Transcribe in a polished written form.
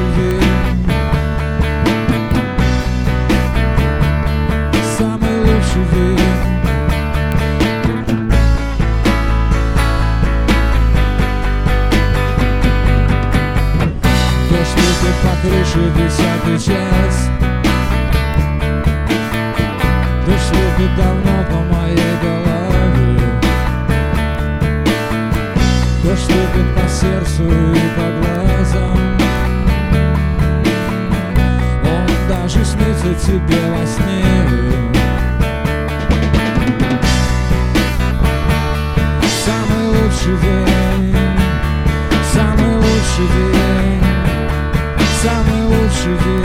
день, самый лучший день. Дождь лупит по крыше 10-й час, дождь лупит давно по моей голове, дождь лупит по сердцу и по глазам. Он даже снится тебе во сне. Самый лучший день, самый лучший день, самый лучший день.